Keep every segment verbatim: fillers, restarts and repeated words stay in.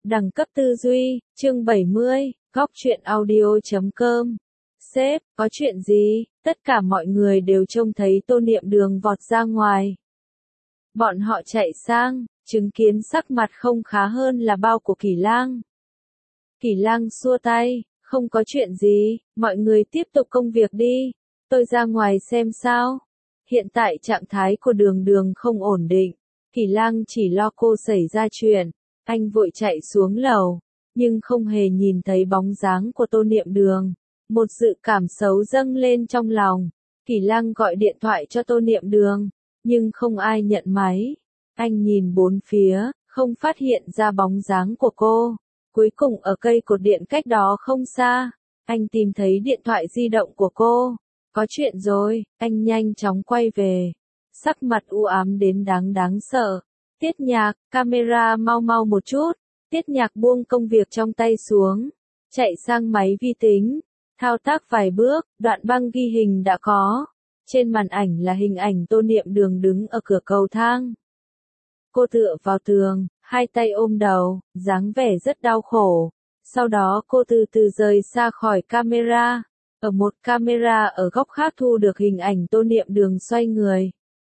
Đẳng cấp tư duy, chương bảy mươi, góc truyện audio chấm com. Sếp, có chuyện gì? Tất cả mọi người đều trông thấy Tô Niệm Đường vọt ra ngoài. Bọn họ chạy sang, chứng kiến sắc mặt không khá hơn là bao của Kỷ Lang. Kỷ Lang xua tay, không có chuyện gì, mọi người tiếp tục công việc đi. Tôi ra ngoài xem sao. Hiện tại trạng thái của Đường Đường không ổn định. Kỷ Lang chỉ lo cô xảy ra chuyện. Anh vội chạy xuống lầu, nhưng không hề nhìn thấy bóng dáng của Tô Niệm Đường. Một dự cảm xấu dâng lên trong lòng. Kỷ Lang gọi điện thoại cho Tô Niệm Đường, nhưng không ai nhận máy. Anh nhìn bốn phía, không phát hiện ra bóng dáng của cô. Cuối cùng ở cây cột điện cách đó không xa, anh tìm thấy điện thoại di động của cô. Có chuyện rồi, anh nhanh chóng quay về. Sắc mặt u ám đến đáng đáng sợ. Tiết Nhạc, camera mau mau một chút. Tiết Nhạc buông công việc trong tay xuống, chạy sang máy vi tính, thao tác vài bước, đoạn băng ghi hình đã có. Trên màn ảnh là hình ảnh Tô Niệm Đường đứng ở cửa cầu thang. Cô tựa vào tường, hai tay ôm đầu, dáng vẻ rất đau khổ. Sau đó cô từ từ rời xa khỏi camera. Ở một camera ở góc khác thu được hình ảnh Tô Niệm Đường xoay người,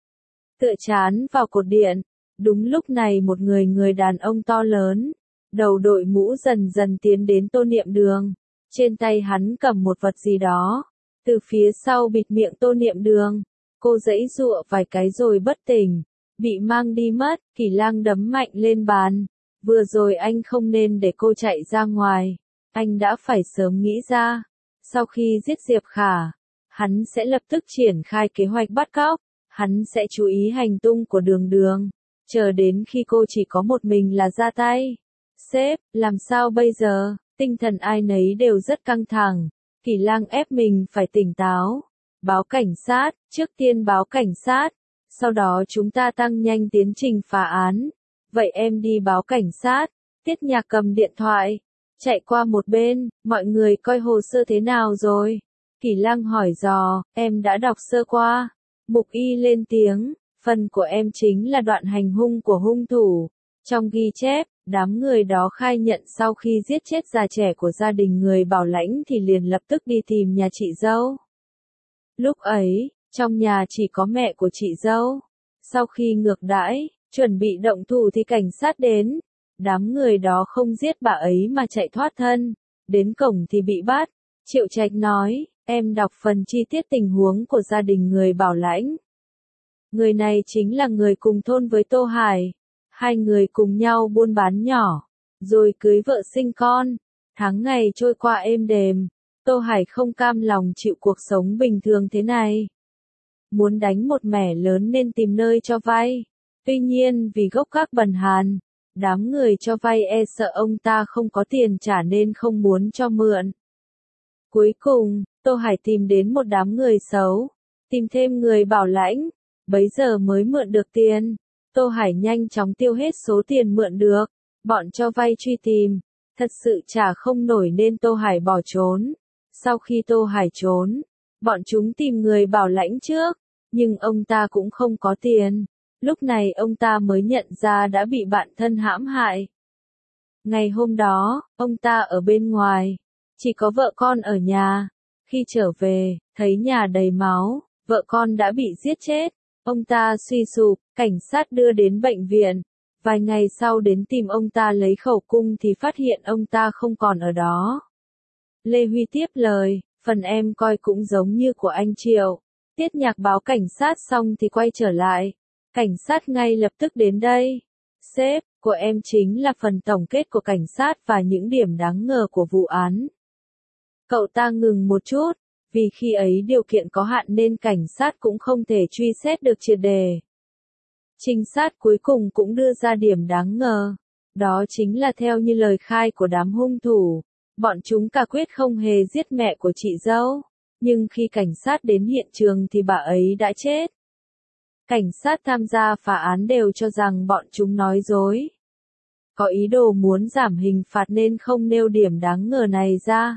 tựa chán vào cột điện. Đúng lúc này một người người đàn ông to lớn, đầu đội mũ dần dần tiến đến Tô Niệm Đường. Trên tay hắn cầm một vật gì đó, từ phía sau bịt miệng Tô Niệm Đường. Cô giãy giụa vài cái rồi bất tỉnh, bị mang đi mất. Kỷ Lang đấm mạnh lên bàn. Vừa rồi anh không nên để cô chạy ra ngoài. Anh đã phải sớm nghĩ ra. Sau khi giết Diệp Khả, hắn sẽ lập tức triển khai kế hoạch bắt cóc. Hắn sẽ chú ý hành tung của Đường Đường, chờ đến khi cô chỉ có một mình là ra tay. Sếp, làm sao bây giờ? Tinh thần ai nấy đều rất căng thẳng. Kỷ Lang ép mình phải tỉnh táo. Báo cảnh sát, trước tiên báo cảnh sát. Sau đó chúng ta tăng nhanh tiến trình phá án. Vậy em đi báo cảnh sát. Tiết Nhạc cầm điện thoại, chạy qua một bên. Mọi người coi hồ sơ thế nào rồi? Kỷ Lang hỏi dò, em đã đọc sơ qua. Mục Y lên tiếng, phần của em chính là đoạn hành hung của hung thủ. Trong ghi chép, đám người đó khai nhận sau khi giết chết già trẻ của gia đình người Bảo Lãnh thì liền lập tức đi tìm nhà chị dâu. Lúc ấy, trong nhà chỉ có mẹ của chị dâu. Sau khi ngược đãi, chuẩn bị động thủ thì cảnh sát đến. Đám người đó không giết bà ấy mà chạy thoát thân. Đến cổng thì bị bắt. Triệu Trạch nói, em đọc phần chi tiết tình huống của gia đình người Bảo Lãnh. Người này chính là người cùng thôn với Tô Hải. Hai người cùng nhau buôn bán nhỏ, rồi cưới vợ sinh con. Tháng ngày trôi qua êm đềm. Tô Hải không cam lòng chịu cuộc sống bình thường thế này. Muốn đánh một mẻ lớn nên tìm nơi cho vay. Tuy nhiên vì gốc gác bần hàn, đám người cho vay e sợ ông ta không có tiền trả nên không muốn cho mượn. Cuối cùng, Tô Hải tìm đến một đám người xấu, tìm thêm người Bảo Lãnh, bấy giờ mới mượn được tiền. Tô Hải nhanh chóng tiêu hết số tiền mượn được, bọn cho vay truy tìm, thật sự trả không nổi nên Tô Hải bỏ trốn. Sau khi Tô Hải trốn, bọn chúng tìm người Bảo Lãnh trước, nhưng ông ta cũng không có tiền. Lúc này ông ta mới nhận ra đã bị bạn thân hãm hại. Ngày hôm đó, ông ta ở bên ngoài, chỉ có vợ con ở nhà. Khi trở về, thấy nhà đầy máu, vợ con đã bị giết chết. Ông ta suy sụp, cảnh sát đưa đến bệnh viện. Vài ngày sau đến tìm ông ta lấy khẩu cung thì phát hiện ông ta không còn ở đó. Lê Huy tiếp lời, phần em coi cũng giống như của anh Triệu. Tiết Nhạc báo cảnh sát xong thì quay trở lại. Cảnh sát ngay lập tức đến đây. Sếp, của em chính là phần tổng kết của cảnh sát và những điểm đáng ngờ của vụ án. Cậu ta ngừng một chút. Vì khi ấy điều kiện có hạn nên cảnh sát cũng không thể truy xét được triệt đề. Trinh sát cuối cùng cũng đưa ra điểm đáng ngờ. Đó chính là theo như lời khai của đám hung thủ, bọn chúng cả quyết không hề giết mẹ của chị dâu. Nhưng khi cảnh sát đến hiện trường thì bà ấy đã chết. Cảnh sát tham gia phá án đều cho rằng bọn chúng nói dối. Có ý đồ muốn giảm hình phạt nên không nêu điểm đáng ngờ này ra.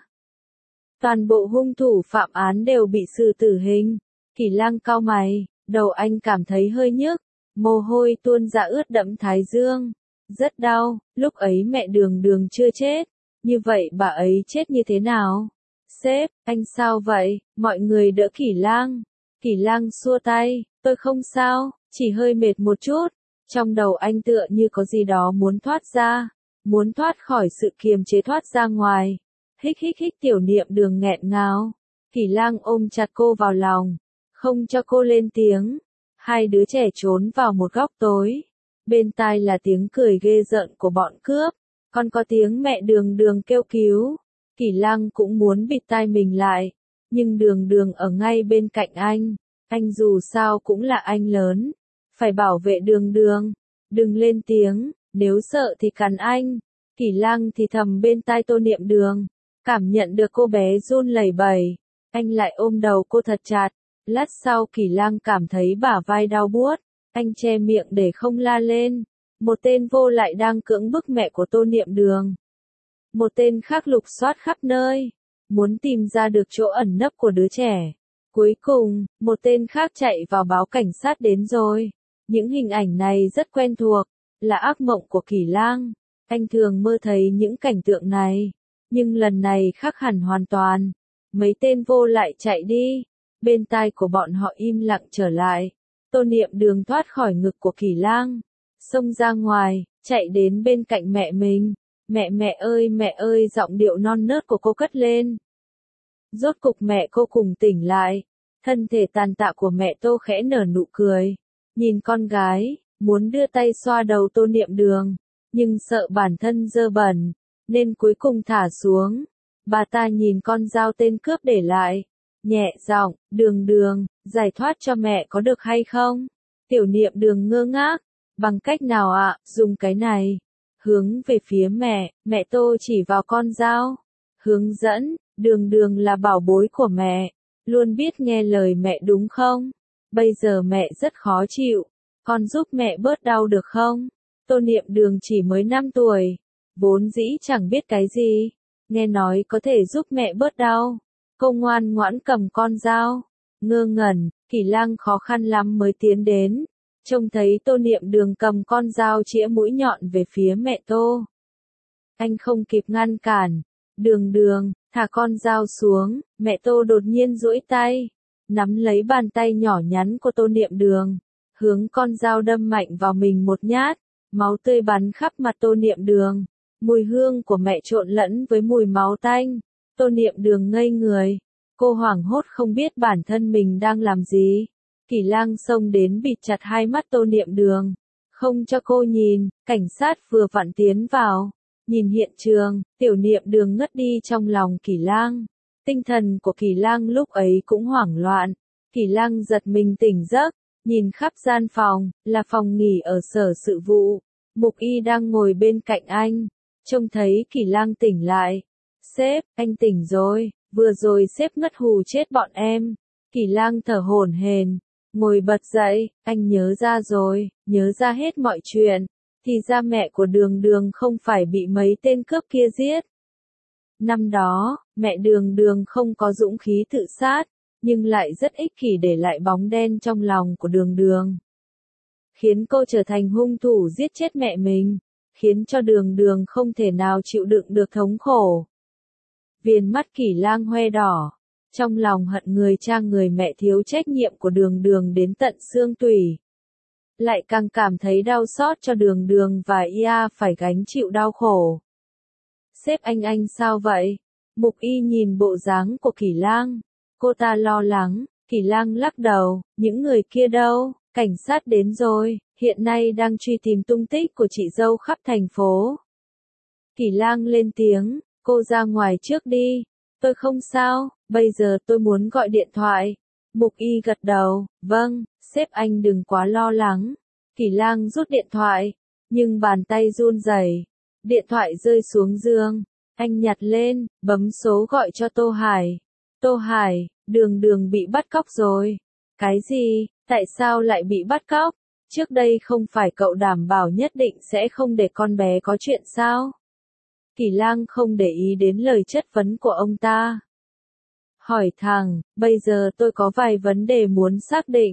Toàn bộ hung thủ phạm án đều bị xử tử hình. Kỷ Lang cau mày, đầu anh cảm thấy hơi nhức, mồ hôi tuôn ra ướt đẫm thái dương. Rất đau, lúc ấy mẹ Đường Đường chưa chết. Như vậy bà ấy chết như thế nào? Sếp, anh sao vậy? Mọi người đỡ Kỷ Lang. Kỷ Lang xua tay, tôi không sao, chỉ hơi mệt một chút. Trong đầu anh tựa như có gì đó muốn thoát ra, muốn thoát khỏi sự kiềm chế thoát ra ngoài. Hích hích hích Tiểu Niệm Đường nghẹn ngào. Kỷ Lang ôm chặt cô vào lòng, không cho cô lên tiếng. Hai đứa trẻ trốn vào một góc tối. Bên tai là tiếng cười ghê rợn của bọn cướp, còn có tiếng mẹ Đường Đường kêu cứu. Kỷ Lang cũng muốn bịt tai mình lại, nhưng Đường Đường ở ngay bên cạnh anh. Anh dù sao cũng là anh lớn, phải bảo vệ Đường Đường. Đừng lên tiếng, nếu sợ thì cắn anh. Kỷ Lang thì thầm bên tai Tô Niệm Đường, cảm nhận được cô bé run lẩy bẩy. Anh lại ôm đầu cô thật chặt. Lát sau Kỷ Lang cảm thấy bả vai đau buốt. Anh che miệng để không la lên. Một tên vô lại đang cưỡng bức mẹ của Tô Niệm Đường. Một tên khác lục soát khắp nơi, muốn tìm ra được chỗ ẩn nấp của đứa trẻ. Cuối cùng, một tên khác chạy vào báo cảnh sát đến rồi. Những hình ảnh này rất quen thuộc, là ác mộng của Kỷ Lang. Anh thường mơ thấy những cảnh tượng này, nhưng lần này khác hẳn hoàn toàn. Mấy tên vô lại chạy đi, bên tai của bọn họ im lặng trở lại. Tô Niệm Đường thoát khỏi ngực của Kỷ Lang, xông ra ngoài, chạy đến bên cạnh mẹ mình. Mẹ mẹ ơi mẹ ơi giọng điệu non nớt của cô cất lên. Rốt cục mẹ cô cùng tỉnh lại. Thân thể tàn tạ của mẹ Tô khẽ nở nụ cười. Nhìn con gái, muốn đưa tay xoa đầu Tô Niệm Đường. Nhưng sợ bản thân dơ bẩn, nên cuối cùng thả xuống. Bà ta nhìn con dao tên cướp để lại. Nhẹ giọng, Đường Đường, giải thoát cho mẹ có được hay không? Tiểu Niệm Đường ngơ ngác. Bằng cách nào ạ? Dùng cái này. Hướng về phía mẹ, mẹ Tô chỉ vào con dao. Hướng dẫn, Đường Đường là bảo bối của mẹ, luôn biết nghe lời mẹ đúng không? Bây giờ mẹ rất khó chịu, con giúp mẹ bớt đau được không? Tô Niệm Đường chỉ mới năm tuổi, vốn dĩ chẳng biết cái gì, nghe nói có thể giúp mẹ bớt đau. Cô ngoan ngoãn cầm con dao, ngơ ngẩn, Kỷ Lang khó khăn lắm mới tiến đến. Trông thấy Tô Niệm Đường cầm con dao chĩa mũi nhọn về phía mẹ Tô. Anh không kịp ngăn cản. Đường Đường, thả con dao xuống. Mẹ Tô đột nhiên duỗi tay, nắm lấy bàn tay nhỏ nhắn của Tô Niệm Đường, hướng con dao đâm mạnh vào mình một nhát. Máu tươi bắn khắp mặt Tô Niệm Đường. Mùi hương của mẹ trộn lẫn với mùi máu tanh. Tô Niệm Đường ngây người. Cô hoảng hốt không biết bản thân mình đang làm gì. Kỷ Lang xông đến bịt chặt hai mắt Tô Niệm Đường, không cho cô nhìn. Cảnh sát vừa vặn tiến vào, nhìn hiện trường, Tiểu Niệm Đường ngất đi trong lòng Kỷ Lang. Tinh thần của Kỷ Lang lúc ấy cũng hoảng loạn. Kỷ Lang giật mình tỉnh giấc, nhìn khắp gian phòng, là phòng nghỉ ở sở sự vụ. Mục Y đang ngồi bên cạnh anh, trông thấy Kỷ Lang tỉnh lại. Sếp, anh tỉnh rồi, vừa rồi sếp ngất hù chết bọn em. Kỷ Lang thở hổn hển, ngồi bật dậy, anh nhớ ra rồi, nhớ ra hết mọi chuyện. Thì ra mẹ của Đường Đường không phải bị mấy tên cướp kia giết. Năm đó, mẹ Đường Đường không có dũng khí tự sát, nhưng lại rất ích kỷ để lại bóng đen trong lòng của Đường Đường. Khiến cô trở thành hung thủ giết chết mẹ mình, khiến cho Đường Đường không thể nào chịu đựng được thống khổ. Viền mắt Kỷ Lang hoe đỏ, trong lòng hận người cha người mẹ thiếu trách nhiệm của Đường Đường đến tận xương tủy. Lại càng cảm thấy đau xót cho Đường Đường và Ia phải gánh chịu đau khổ. Sếp anh anh sao vậy? Mục Y nhìn bộ dáng của Kỷ Lang. Cô ta lo lắng. Kỷ Lang lắc đầu. Những người kia đâu? Cảnh sát đến rồi, hiện nay đang truy tìm tung tích của chị dâu khắp thành phố. Kỷ Lang lên tiếng. Cô ra ngoài trước đi. Tôi không sao, bây giờ tôi muốn gọi điện thoại. Mục Y gật đầu. Vâng, sếp anh đừng quá lo lắng. Kỷ Lang rút điện thoại, nhưng bàn tay run rẩy. Điện thoại rơi xuống giường. Anh nhặt lên, bấm số gọi cho Tô Hải. Tô Hải, Đường Đường bị bắt cóc rồi. Cái gì? Tại sao lại bị bắt cóc? Trước đây không phải cậu đảm bảo nhất định sẽ không để con bé có chuyện sao? Kỷ Lang không để ý đến lời chất vấn của ông ta. Hỏi thẳng, bây giờ tôi có vài vấn đề muốn xác định.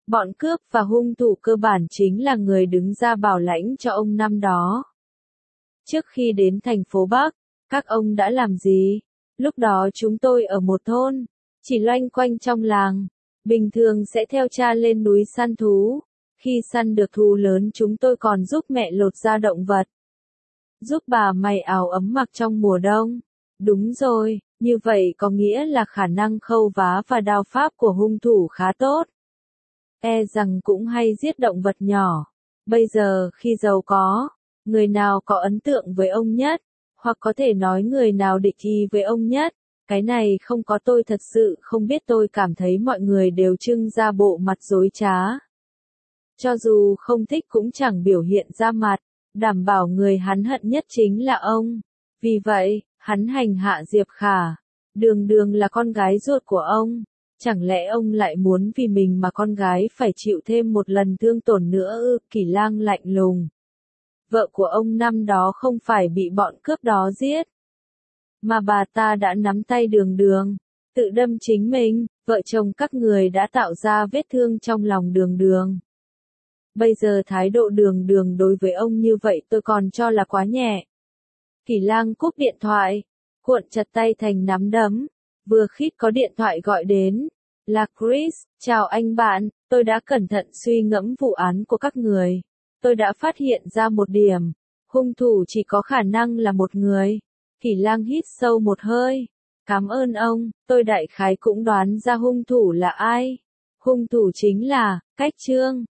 Bọn cướp và hung thủ cơ bản chính là người đứng ra bảo lãnh cho ông năm đó. Trước khi đến thành phố Bắc, các ông đã làm gì? Lúc đó chúng tôi ở một thôn, chỉ loanh quanh trong làng. Bình thường sẽ theo cha lên núi săn thú. Khi săn được thú lớn chúng tôi còn giúp mẹ lột da động vật. Giúp bà may áo ấm mặc trong mùa đông. Đúng rồi, như vậy có nghĩa là khả năng khâu vá và đao pháp của hung thủ khá tốt. E rằng cũng hay giết động vật nhỏ. Bây giờ khi giàu có, người nào có ấn tượng với ông nhất, hoặc có thể nói người nào địch ý với ông nhất, cái này không có tôi thật sự không biết tôi cảm thấy mọi người đều trưng ra bộ mặt dối trá. Cho dù không thích cũng chẳng biểu hiện ra mặt, đảm bảo người hắn hận nhất chính là ông. Vì vậy, hắn hành hạ Diệp Khả. Đường Đường là con gái ruột của ông. Chẳng lẽ ông lại muốn vì mình mà con gái phải chịu thêm một lần thương tổn nữa ư? Kỷ Lang lạnh lùng. Vợ của ông năm đó không phải bị bọn cướp đó giết, mà bà ta đã nắm tay Đường Đường, tự đâm chính mình. Vợ chồng các người đã tạo ra vết thương trong lòng Đường Đường. Bây giờ thái độ Đường Đường đối với ông như vậy tôi còn cho là quá nhẹ. Kỷ Lang cúp điện thoại, cuộn chặt tay thành nắm đấm. Vừa khít có điện thoại gọi đến. Là Chris, chào anh bạn, tôi đã cẩn thận suy ngẫm vụ án của các người. Tôi đã phát hiện ra một điểm. Hung thủ chỉ có khả năng là một người. Kỷ Lang hít sâu một hơi. Cảm ơn ông, tôi đại khái cũng đoán ra hung thủ là ai. Hung thủ chính là, Cách Trương.